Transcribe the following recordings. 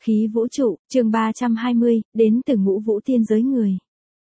Khí vũ trụ, chương 320, đến từ ngũ vũ tiên giới người.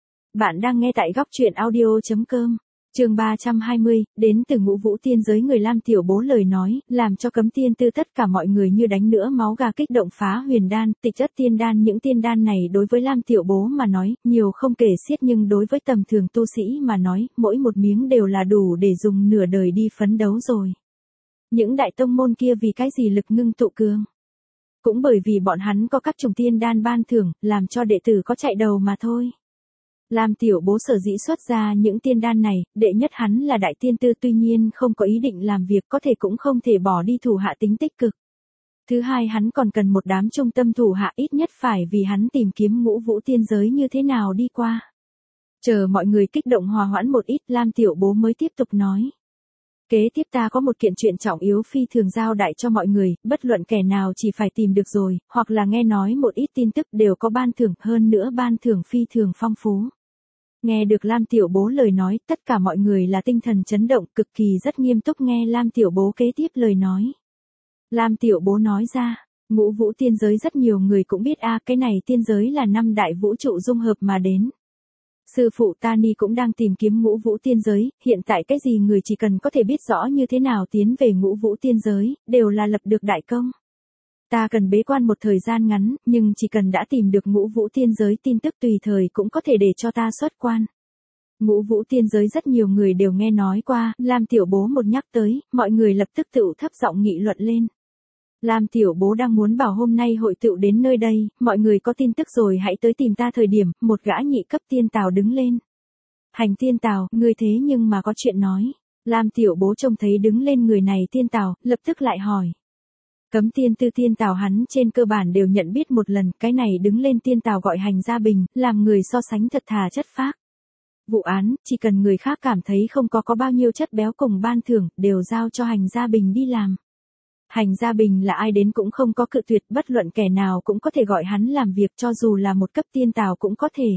Bạn đang nghe tại góc truyện audio.com. Chương 320, đến từ ngũ vũ tiên giới người. Lam Tiểu Bố lời nói, làm cho Cấm Tiên Tư tất cả mọi người như đánh nữa máu gà, kích động phá huyền đan, tịch chất tiên đan. Những tiên đan này đối với Lam Tiểu Bố mà nói, nhiều không kể xiết, nhưng đối với tầm thường tu sĩ mà nói, mỗi một miếng đều là đủ để dùng nửa đời đi phấn đấu rồi. Những đại tông môn kia vì cái gì lực ngưng tụ cường? Cũng bởi vì bọn hắn có các chủng tiên đan ban thưởng, làm cho đệ tử có chạy đầu mà thôi. Lam Tiểu Bố sở dĩ xuất ra những tiên đan này, đệ nhất hắn là đại tiên tư, tuy nhiên không có ý định làm việc, có thể cũng không thể bỏ đi thủ hạ tính tích cực. Thứ hai, hắn còn cần một đám trung tâm thủ hạ, ít nhất phải vì hắn tìm kiếm ngũ vũ tiên giới như thế nào đi qua. Chờ mọi người kích động hòa hoãn một ít, Lam Tiểu Bố mới tiếp tục nói. Kế tiếp ta có một kiện chuyện trọng yếu phi thường giao đại cho mọi người, bất luận kẻ nào chỉ phải tìm được rồi, hoặc là nghe nói một ít tin tức đều có ban thưởng, hơn nữa ban thưởng phi thường phong phú. Nghe được Lam Tiểu Bố lời nói, tất cả mọi người là tinh thần chấn động, cực kỳ rất nghiêm túc nghe Lam Tiểu Bố kế tiếp lời nói. Lam Tiểu Bố nói ra, ngũ vũ tiên giới rất nhiều người cũng biết cái này tiên giới là 5 đại vũ trụ dung hợp mà đến. Sư phụ Tani cũng đang tìm kiếm ngũ vũ tiên giới, hiện tại cái gì người chỉ cần có thể biết rõ như thế nào tiến về ngũ vũ tiên giới, đều là lập được đại công. Ta cần bế quan một thời gian ngắn, nhưng chỉ cần đã tìm được ngũ vũ tiên giới tin tức tùy thời cũng có thể để cho ta xuất quan. Ngũ vũ tiên giới rất nhiều người đều nghe nói qua, Lam Tiểu Bố một nhắc tới, mọi người lập tức tựu thấp giọng nghị luận lên. Lam Tiểu Bố đang muốn bảo hôm nay hội tựu đến nơi đây, mọi người có tin tức rồi hãy tới tìm ta. Thời điểm, một gã nhị cấp tiên tào đứng lên. Hành tiên tào, ngươi thế nhưng mà có chuyện nói. Lam Tiểu Bố trông thấy đứng lên người này tiên tào, lập tức lại hỏi. Cấm Tiên Tư tiên tào hắn trên cơ bản đều nhận biết một lần, cái này đứng lên tiên tào gọi Hành Gia Bình, làm người so sánh thật thà chất phác. Vụ án, chỉ cần người khác cảm thấy không có bao nhiêu chất béo cùng ban thưởng, đều giao cho Hành Gia Bình đi làm. Hành Gia Bình là ai đến cũng không có cự tuyệt, bất luận kẻ nào cũng có thể gọi hắn làm việc, cho dù là một cấp tiên tào cũng có thể.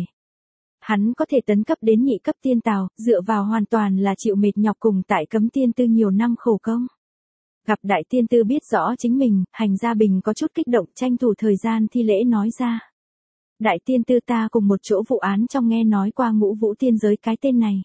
Hắn có thể tấn cấp đến nhị cấp tiên tào, dựa vào hoàn toàn là chịu mệt nhọc cùng tại Cấm Tiên Tư nhiều năm khổ công. Gặp đại tiên tư biết rõ chính mình, Hành Gia Bình có chút kích động, tranh thủ thời gian thi lễ nói ra. Đại tiên tư, ta cùng một chỗ vụ án trong nghe nói qua ngũ vũ tiên giới cái tên này.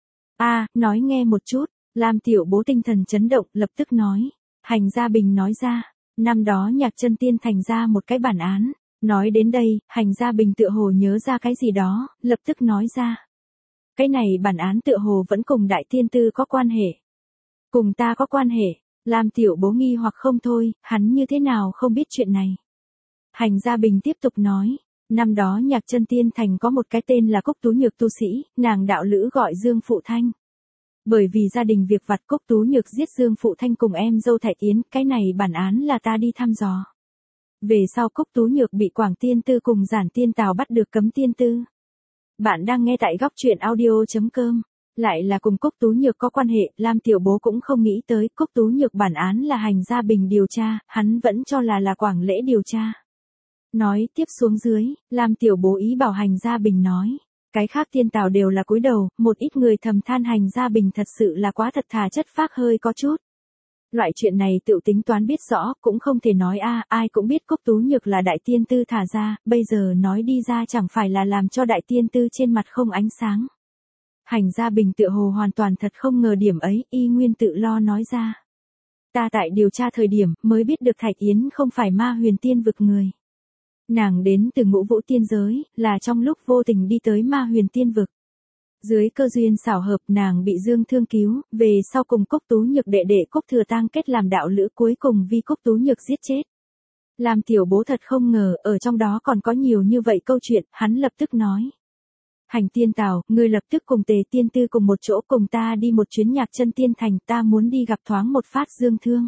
Nói nghe một chút. Lam Tiểu Bố tinh thần chấn động, lập tức nói. Hành Gia Bình nói ra, năm đó Nhạc Chân Tiên thành ra một cái bản án. Nói đến đây, Hành Gia Bình tựa hồ nhớ ra cái gì đó, lập tức nói ra. Cái này bản án tựa hồ vẫn cùng đại tiên tư có quan hệ. Cùng ta có quan hệ. Lam Tiểu Bố nghi hoặc không thôi, hắn như thế nào không biết chuyện này. Hành Gia Bình tiếp tục nói, năm đó Nhạc Chân Tiên thành có một cái tên là Cúc Tú Nhược tu sĩ, nàng đạo lữ gọi Dương Phụ Thanh. Bởi vì gia đình việc vặt, Cúc Tú Nhược giết Dương Phụ Thanh cùng em dâu Thạch Yến, cái này bản án là ta đi thăm dò. Về sau Cúc Tú Nhược bị Quảng Tiên Tư cùng Giản Tiên Tào bắt được Cấm Tiên Tư. Bạn đang nghe tại góc truyện audio.com. Lại là cùng Cúc Tú Nhược có quan hệ, Lam Tiểu Bố cũng không nghĩ tới, Cúc Tú Nhược bản án là Hành Gia Bình điều tra, hắn vẫn cho là Quảng Lễ điều tra. Nói tiếp xuống dưới, Lam Tiểu Bố ý bảo Hành Gia Bình nói, cái khác tiên tào đều là cúi đầu, một ít người thầm than Hành Gia Bình thật sự là quá thật thà chất phác, hơi có chút. Loại chuyện này tự tính toán biết rõ, cũng không thể nói ai cũng biết Cúc Tú Nhược là đại tiên tư thả ra, bây giờ nói đi ra chẳng phải là làm cho đại tiên tư trên mặt không ánh sáng. Hành Gia Bình tựa hồ hoàn toàn thật không ngờ điểm ấy, y nguyên tự lo nói ra. Ta tại điều tra thời điểm, mới biết được Thạch Yến không phải Ma Huyền Tiên vực người. Nàng đến từ ngũ vũ tiên giới, là trong lúc vô tình đi tới Ma Huyền Tiên vực. Dưới cơ duyên xảo hợp, nàng bị Dương Thương cứu, về sau cùng Cúc Tú Nhược đệ đệ Cúc Thừa Tang kết làm đạo lữ, cuối cùng vì Cúc Tú Nhược giết chết. Lam Tiểu Bố thật không ngờ, ở trong đó còn có nhiều như vậy câu chuyện, hắn lập tức nói. Hành tiên tào, ngươi lập tức cùng Tề Tiên Tư cùng một chỗ cùng ta đi một chuyến Nhạc Chân Tiên thành, ta muốn đi gặp thoáng một phát Dương Thương.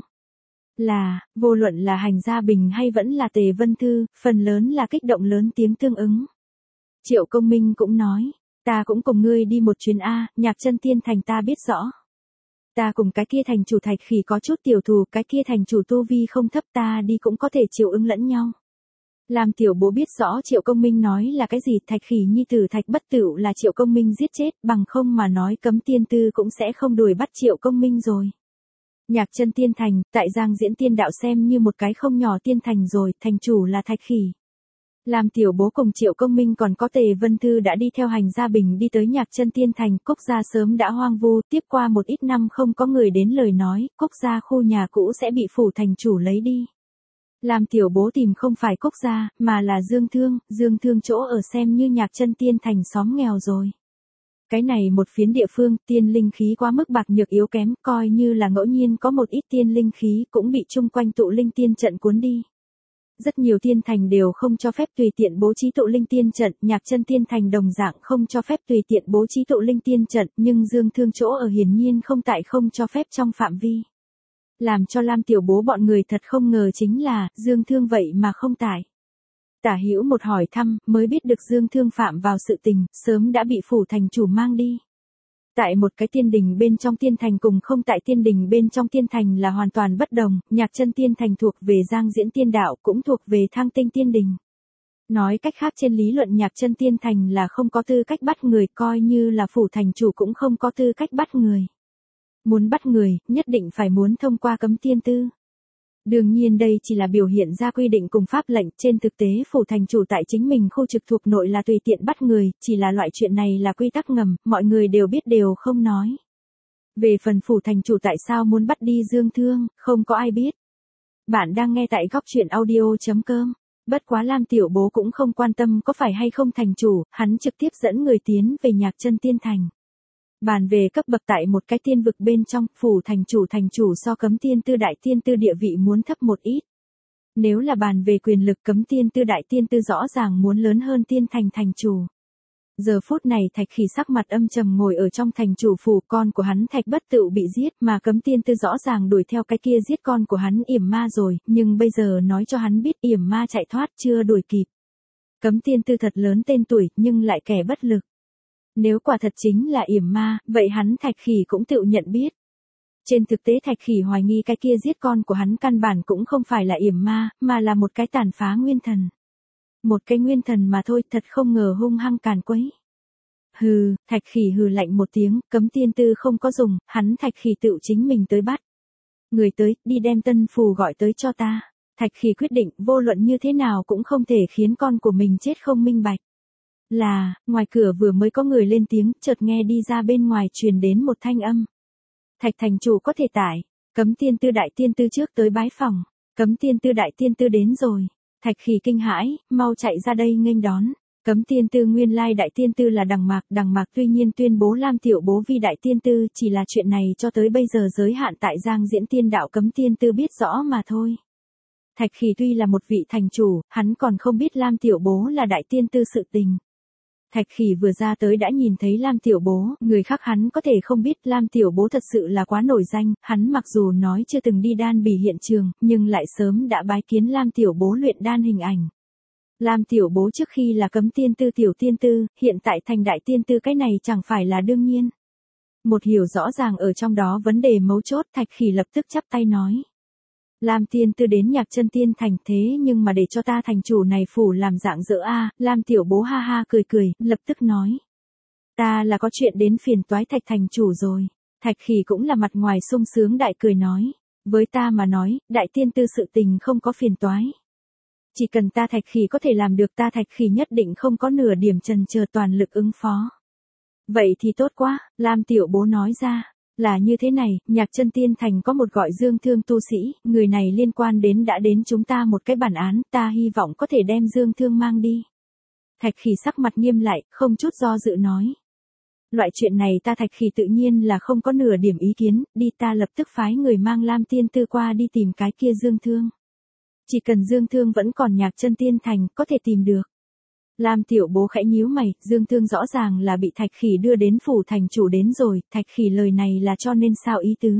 Vô luận là Hành Gia Bình hay vẫn là Tề Vân Thư, phần lớn là kích động lớn tiếng tương ứng. Triệu Công Minh cũng nói, ta cũng cùng ngươi đi một chuyến Nhạc Chân Tiên thành ta biết rõ. Ta cùng cái kia thành chủ Thạch Khỉ có chút tiểu thù, cái kia thành chủ tu vi không thấp, ta đi cũng có thể chiều ứng lẫn nhau. Lam Tiểu Bố biết rõ Triệu Công Minh nói là cái gì, Thạch Khỉ nhi tử Thạch Bất Tửu là Triệu Công Minh giết chết, bằng không mà nói Cấm Tiên Tư cũng sẽ không đuổi bắt Triệu Công Minh rồi. Nhạc Chân Tiên Thành, tại Giang Diễn Tiên Đạo xem như một cái không nhỏ tiên thành rồi, thành chủ là Thạch Khỉ. Lam Tiểu Bố cùng Triệu Công Minh còn có Tề Vân Thư đã đi theo hành gia bình đi tới Nhạc Chân Tiên Thành, Cốc gia sớm đã hoang vu, tiếp qua một ít năm không có người đến lời nói, Cốc gia khu nhà cũ sẽ bị phủ thành chủ lấy đi. Lam Tiểu Bố tìm không phải Cốc gia, mà là Dương Thương chỗ ở xem như Nhạc Chân Tiên Thành xóm nghèo rồi. Cái này một phiến địa phương, tiên linh khí quá mức bạc nhược yếu kém, coi như là ngẫu nhiên có một ít tiên linh khí cũng bị chung quanh tụ linh tiên trận cuốn đi. Rất nhiều tiên thành đều không cho phép tùy tiện bố trí tụ linh tiên trận, Nhạc Chân Tiên Thành đồng dạng không cho phép tùy tiện bố trí tụ linh tiên trận, nhưng Dương Thương chỗ ở hiển nhiên không tại không cho phép trong phạm vi. Làm cho Lam Tiểu Bố bọn người thật không ngờ chính là, Dương Thương vậy mà không tại. Tả Hữu một hỏi thăm, mới biết được Dương Thương phạm vào sự tình, sớm đã bị phủ thành chủ mang đi. Tại một cái tiên đình bên trong tiên thành cùng không tại tiên đình bên trong tiên thành là hoàn toàn bất đồng, Nhạc Chân Tiên Thành thuộc về Giang Diễn Tiên Đạo cũng thuộc về Thang Tinh Tiên Đình. Nói cách khác trên lý luận Nhạc Chân Tiên Thành là không có tư cách bắt người, coi như là phủ thành chủ cũng không có tư cách bắt người. Muốn bắt người, nhất định phải muốn thông qua cấm tiên tư. Đương nhiên đây chỉ là biểu hiện ra quy định cùng pháp lệnh, trên thực tế phủ thành chủ tại chính mình khu trực thuộc nội là tùy tiện bắt người, chỉ là loại chuyện này là quy tắc ngầm, mọi người đều biết đều không nói. Về phần phủ thành chủ tại sao muốn bắt đi Dương Thương, không có ai biết. Bạn đang nghe tại góc truyện audio.com. Bất quá Lam Tiểu Bố cũng không quan tâm có phải hay không thành chủ, hắn trực tiếp dẫn người tiến về Nhạc Chân Tiên Thành. Bàn về cấp bậc tại một cái tiên vực bên trong, phủ thành chủ so cấm tiên tư đại tiên tư địa vị muốn thấp một ít. Nếu là bàn về quyền lực cấm tiên tư đại tiên tư rõ ràng muốn lớn hơn tiên thành chủ. Giờ phút này Thạch Khỉ sắc mặt âm trầm ngồi ở trong thành chủ phủ, con của hắn Thạch Bất Tựu bị giết mà cấm tiên tư rõ ràng đuổi theo cái kia giết con của hắn Yểm Ma rồi, nhưng bây giờ nói cho hắn biết Yểm Ma chạy thoát chưa đuổi kịp. Cấm tiên tư thật lớn tên tuổi nhưng lại kẻ bất lực. Nếu quả thật chính là Yểm Ma, vậy hắn Thạch Khỉ cũng tự nhận biết. Trên thực tế Thạch Khỉ hoài nghi cái kia giết con của hắn căn bản cũng không phải là Yểm Ma, mà là một cái tàn phá nguyên thần. Một cái nguyên thần mà thôi, thật không ngờ hung hăng càn quấy. Hừ, Thạch Khỉ hừ lạnh một tiếng, cấm tiên tư không có dùng, hắn Thạch Khỉ tự chính mình tới bắt. Người tới, đi đem Tân Phù gọi tới cho ta. Thạch Khỉ quyết định, vô luận như thế nào cũng không thể khiến con của mình chết không minh bạch. Là, ngoài cửa vừa mới có người lên tiếng, chợt nghe đi ra bên ngoài truyền đến một thanh âm. Thạch thành chủ có thể tải, cấm tiên tư đại tiên tư trước tới bái phòng, cấm tiên tư đại tiên tư đến rồi. Thạch Khỉ kinh hãi, mau chạy ra đây nghênh đón. Cấm tiên tư nguyên lai đại tiên tư là Đằng Mạc tuy nhiên tuyên bố Lam Tiểu Bố vi đại tiên tư, chỉ là chuyện này cho tới bây giờ giới hạn tại Giang Diễn Tiên Đạo cấm tiên tư biết rõ mà thôi. Thạch Khỉ tuy là một vị thành chủ, hắn còn không biết Lam Tiểu Bố là đại tiên tư sự tình. Thạch Khỉ vừa ra tới đã nhìn thấy Lam Tiểu Bố, người khác hắn có thể không biết Lam Tiểu Bố thật sự là quá nổi danh, hắn mặc dù nói chưa từng đi đan bỉ hiện trường, nhưng lại sớm đã bái kiến Lam Tiểu Bố luyện đan hình ảnh. Lam Tiểu Bố trước khi là cấm tiên tư tiểu tiên tư, hiện tại thành đại tiên tư cái này chẳng phải là đương nhiên. Một hiểu rõ ràng ở trong đó vấn đề mấu chốt, Thạch Khỉ lập tức chắp tay nói. Lam tiên tư đến Nhạc Chân Tiên Thành thế nhưng mà để cho ta thành chủ này phủ làm dạng dỡ a. Lam Tiểu Bố ha ha cười, lập tức nói. Ta là có chuyện đến phiền toái Thạch thành chủ rồi. Thạch Khỉ cũng là mặt ngoài sung sướng đại cười nói. Với ta mà nói, đại tiên tư sự tình không có phiền toái. Chỉ cần ta Thạch Khỉ có thể làm được ta Thạch Khỉ nhất định không có nửa điểm chần chờ toàn lực ứng phó. Vậy thì tốt quá, Lam Tiểu Bố nói ra. Là như thế này, Nhạc Chân Tiên Thành có một gọi Dương Thương tu sĩ, người này liên quan đến đã đến chúng ta một cái bản án, ta hy vọng có thể đem Dương Thương mang đi. Thạch Khỉ sắc mặt nghiêm lại, không chút do dự nói. Loại chuyện này ta Thạch Khỉ tự nhiên là không có nửa điểm ý kiến, đi ta lập tức phái người mang Lam Tiên Tư qua đi tìm cái kia Dương Thương. Chỉ cần Dương Thương vẫn còn Nhạc Chân Tiên Thành, có thể tìm được. Lam Tiểu Bố khẽ nhíu mày, Dương Thương rõ ràng là bị Thạch Khỉ đưa đến phủ thành chủ đến rồi, Thạch Khỉ lời này là cho nên sao ý tứ.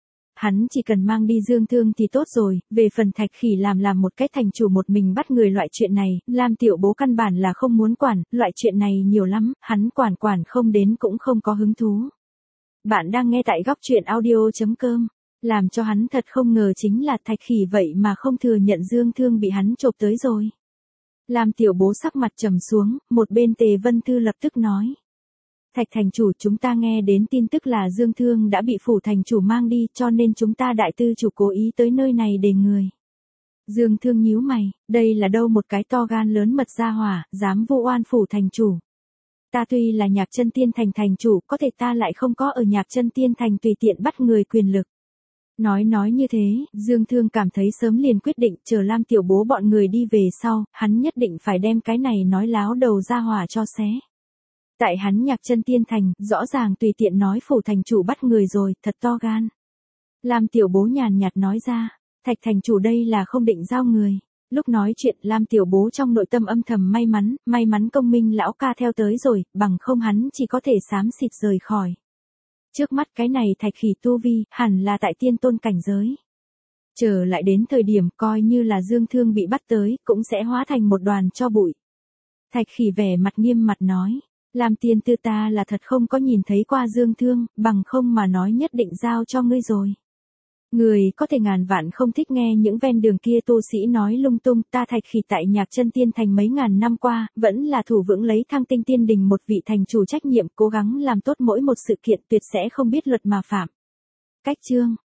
Hắn chỉ cần mang đi Dương Thương thì tốt rồi, về phần Thạch Khỉ làm một cái thành chủ một mình bắt người loại chuyện này, Lam Tiểu Bố căn bản là không muốn quản, loại chuyện này nhiều lắm, hắn quản không đến cũng không có hứng thú. Bạn đang nghe tại góc truyện audio.com, làm cho hắn thật không ngờ chính là Thạch Khỉ vậy mà không thừa nhận Dương Thương bị hắn chộp tới rồi. Lam Tiểu Bố sắc mặt trầm xuống, một bên Tề Vân Thư lập tức nói. Thạch thành chủ, chúng ta nghe đến tin tức là Dương Thương đã bị phủ thành chủ mang đi, cho nên chúng ta đại tư chủ cố ý tới nơi này để người. Dương Thương nhíu mày, đây là đâu một cái to gan lớn mật ra hỏa, dám vu oan phủ thành chủ. Ta tuy là Nhạc Chân Tiên Thành thành chủ, có thể ta lại không có ở Nhạc Chân Tiên Thành tùy tiện bắt người quyền lực. Nói như thế, Dương Thương cảm thấy sớm liền quyết định, chờ Lam Tiểu Bố bọn người đi về sau, hắn nhất định phải đem cái này nói láo đầu ra hỏa cho xé. Tại hắn Nhạc Chân Tiên Thành, rõ ràng tùy tiện nói phủ thành chủ bắt người rồi, thật to gan. Lam Tiểu Bố nhàn nhạt nói ra, Thạch thành chủ đây là không định giao người. Lúc nói chuyện, Lam Tiểu Bố trong nội tâm âm thầm may mắn Công Minh lão ca theo tới rồi, bằng không hắn chỉ có thể xám xịt rời khỏi. Trước mắt cái này Thạch Khỉ tu vi, hẳn là tại tiên tôn cảnh giới. Chờ lại đến thời điểm coi như là Dương Thương bị bắt tới, cũng sẽ hóa thành một đoàn tro bụi. Thạch Khỉ vẻ mặt nghiêm mặt nói, Lam tiên tư ta là thật không có nhìn thấy qua Dương Thương, bằng không mà nói nhất định giao cho ngươi rồi. Người có thể ngàn vạn không thích nghe những ven đường kia tu sĩ nói lung tung, ta Thạch Khỉ tại Nhạc Chân Tiên Thành mấy ngàn năm qua, vẫn là thủ vững lấy Thăng Tinh Tiên Đình một vị thành chủ trách nhiệm, cố gắng làm tốt mỗi một sự kiện, tuyệt sẽ không biết luật mà phạm. Cách chương